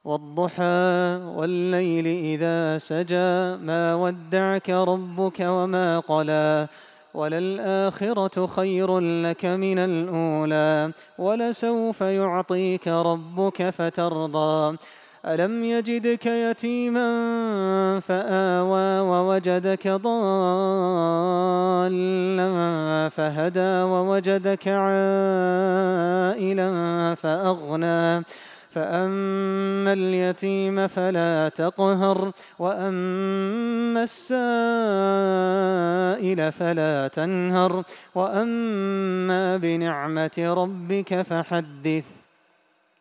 والضحى والليل إذا سجى ما ودعك ربك وما قلى وللآخرة خير لك من الأولى ولسوف يعطيك ربك فترضى ألم يجدك يتيما فآوى ووجدك ضالا فهدى ووجدك عائلا فأغنى فأما اليتيم فلا تقهر وأما السائل فلا تنهر وأما بنعمة ربك فحدث.